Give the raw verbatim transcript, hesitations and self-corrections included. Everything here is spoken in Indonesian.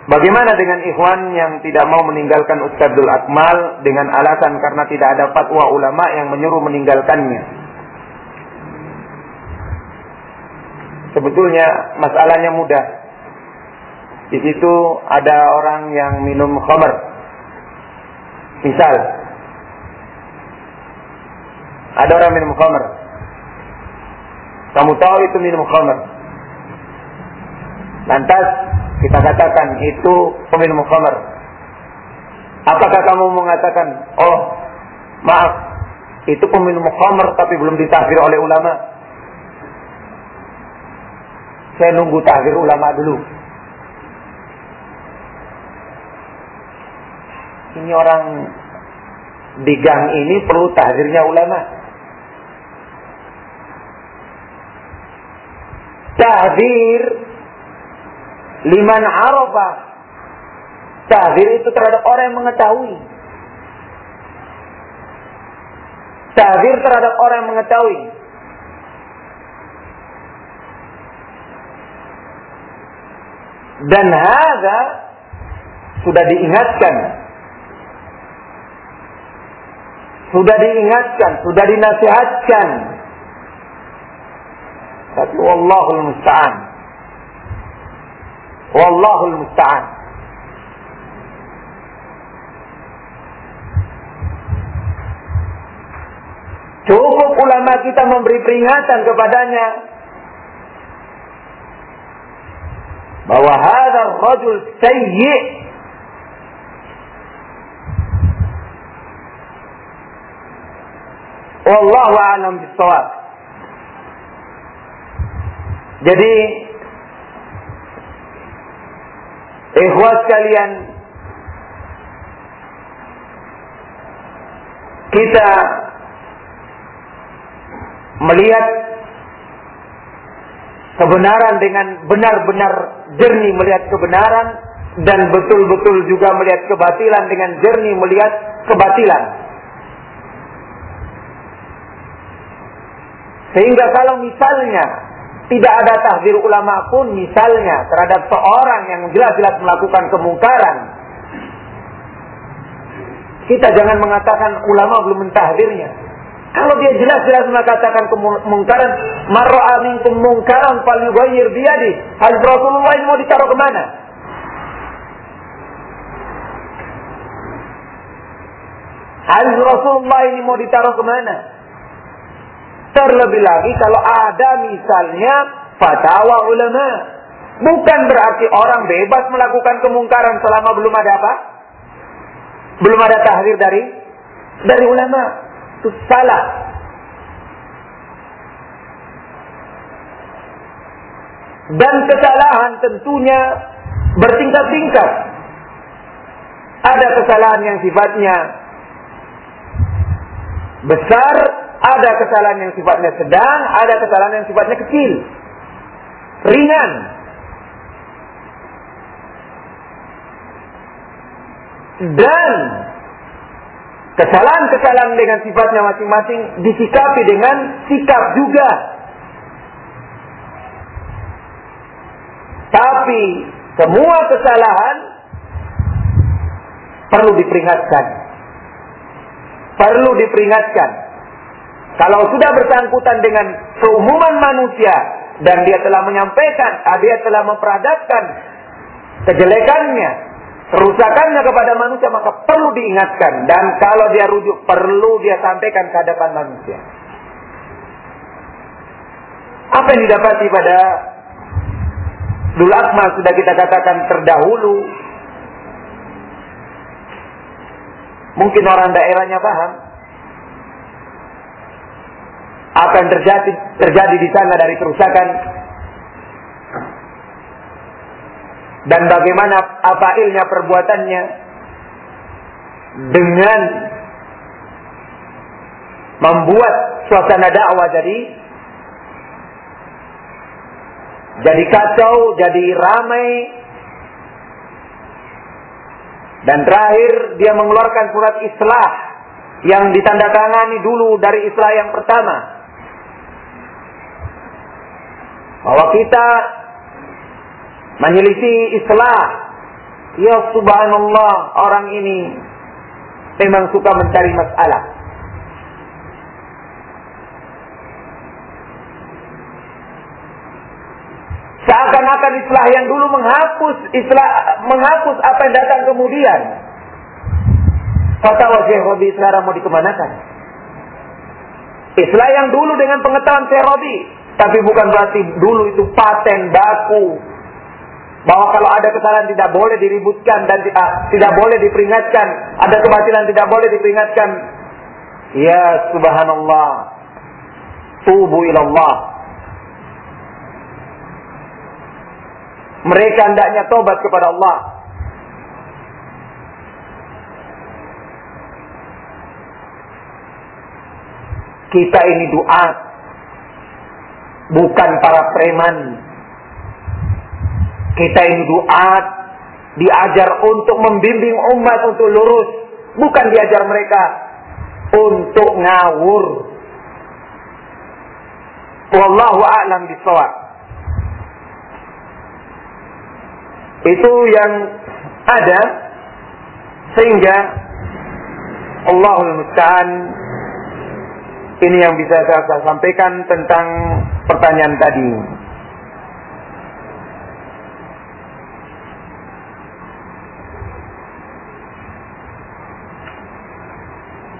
Bagaimana dengan ikhwan yang tidak mau meninggalkan Ustadzul Akmal dengan alasan karena tidak ada fatwa ulama yang menyuruh meninggalkannya? Sebetulnya masalahnya mudah. Di situ ada orang yang minum khamr. Misal, ada orang minum khamr. Kamu tahu itu minum khamr. Lantas kita katakan itu peminum khamr. Apakah kamu mengatakan, oh maaf, itu peminum khamr tapi belum ditahzir oleh ulama? Saya nunggu tahzir ulama dulu. Ini orang di gang ini perlu tahzirnya ulama. Tahzir liman arafah. Tahzir itu terhadap orang yang mengetahui. Tahzir terhadap orang yang mengetahui. Dan hadza sudah diingatkan. Sudah diingatkan, sudah dinasihatkan. Tapi wallahul musta'an. Wallahul musta'an. Cukup ulama kita memberi peringatan kepadanya bahwa hadzal rajul sayyi'. Wallahu a'lam bis-shawab. Jadi ikhwah sekalian, kita melihat kebenaran dengan benar-benar jernih melihat kebenaran, dan betul-betul juga melihat kebatilan dengan jernih melihat kebatilan. Sehingga kalau misalnya tidak ada tahzir ulama pun, misalnya terhadap seorang yang jelas-jelas melakukan kemungkaran, kita jangan mengatakan ulama belum mentahzirnya. Kalau dia jelas-jelas mengatakan kemungkaran, man ra'a minkum mungkaran falyughayyir biyadihi. Hadis Rasulullah ini mau ditaruh kemana? Hadis Rasulullah ini mau ditaruh kemana? Terlebih lagi kalau ada misalnya fatwa ulama. Bukan berarti orang bebas melakukan kemungkaran selama belum ada apa? Belum ada tahzir dari dari ulama. Itu salah. Dan kesalahan tentunya bertingkat-tingkat. Ada kesalahan yang sifatnya besar, ada kesalahan yang sifatnya sedang, ada kesalahan yang sifatnya kecil, ringan. Dan kesalahan-kesalahan dengan sifatnya masing-masing disikapi dengan sikap juga. Tapi semua kesalahan perlu diperingatkan. Perlu diperingatkan. Kalau sudah bersangkutan dengan keumuman manusia dan dia telah menyampaikan, dia telah memperadakan kejelekannya, kerusakannya kepada manusia, maka perlu diingatkan. Dan kalau dia rujuk, perlu dia sampaikan ke hadapan manusia. Apa yang didapati pada Dul Akmal sudah kita katakan terdahulu. Mungkin orang daerahnya paham apa yang terjadi terjadi di sana dari kerusakan, dan bagaimana apa ilnya perbuatannya dengan membuat suasana dakwah jadi jadi kacau, jadi ramai. Dan terakhir dia mengeluarkan surat islah yang ditandatangani dulu dari islah yang pertama, bahwa kita menyelisih islah ya subhanallah, orang ini memang suka mencari masalah. Seakan-akan islah yang dulu menghapus islah, menghapus apa yang datang kemudian. Fatwa Syekh Rabi sekarang mau dikemanakan? Islah yang dulu dengan pengetahuan Syekh Rabi, tapi bukan berarti dulu itu paten baku bahwa kalau ada kesalahan tidak boleh diributkan dan uh, tidak boleh diperingatkan, ada kebatilan tidak boleh diperingatkan. Ya subhanallah, tubu ilallah. Mereka hendaknya tobat kepada Allah. Kita ini duat, bukan para preman. Kita ini duat, diajar untuk membimbing umat untuk lurus, bukan diajar mereka untuk ngawur. Wallahu a'lam bishawab. Itu yang ada, sehingga Allahul musta'an. Ini yang bisa saya sampaikan tentang pertanyaan tadi.